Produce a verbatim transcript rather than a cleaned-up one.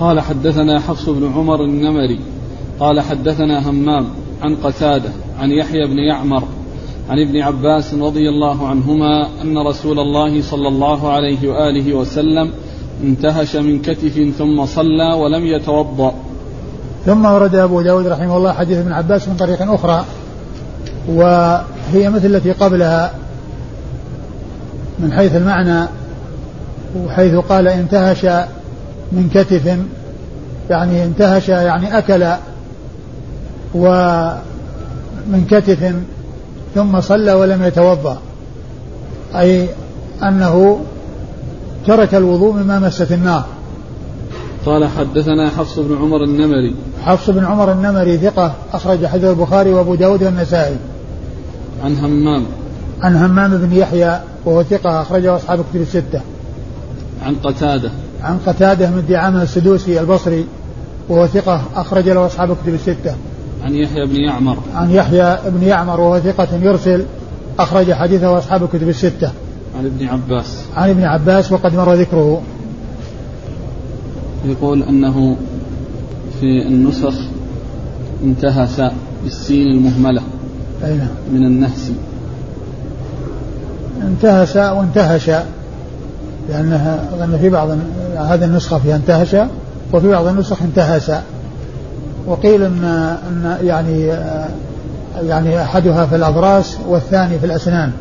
قال حدثنا حفص بن عمر النمري قال حدثنا همام عن قتادة عن يحيى بن يعمر عن ابن عباس رضي الله عنهما أن رسول الله صلى الله عليه وآله وسلم انتهش من كتف ثم صلى ولم يتوضأ. ثم ورد أبو داود رحمه الله حديث ابن عباس من طريق أخرى وهي مثل التي قبلها من حيث المعنى، وحيث قال انتهش من كتف يعني انتهش يعني أكل ومن كتف ثم صلى ولم يتوضأ، أي أنه ترك الوضوء مما مست النار. قال حدثنا حفص بن عمر النمري. حفص بن عمر النمري ثقة أخرج حديث البخاري وأبو داود والنسائي. عن همام. عن همام بن يحيى وهو ثقة أخرجه أصحاب الكتب الستة. عن قتادة. عن قتادة من دعامة السدوسي البصري وهو ثقة أخرج له أصحاب الكتب الستة. عن يحيى بن يعمر. عن يحيى بن يعمر وهو ثقة يرسل أخرج حديثه أصحاب الكتب الستة. عن ابن عباس. عن ابن عباس وقد مر ذكره. يقول أنه في النسخ انتهس بالسين المهملة. أين؟ من النهس. انتهس وانتهش، لأنها لأن في بعض هذه النسخة فيها انتهش وفي بعض النسخ انتهس. وقيل إن, إن يعني يعني أحدها في الأضراس والثاني في الأسنان.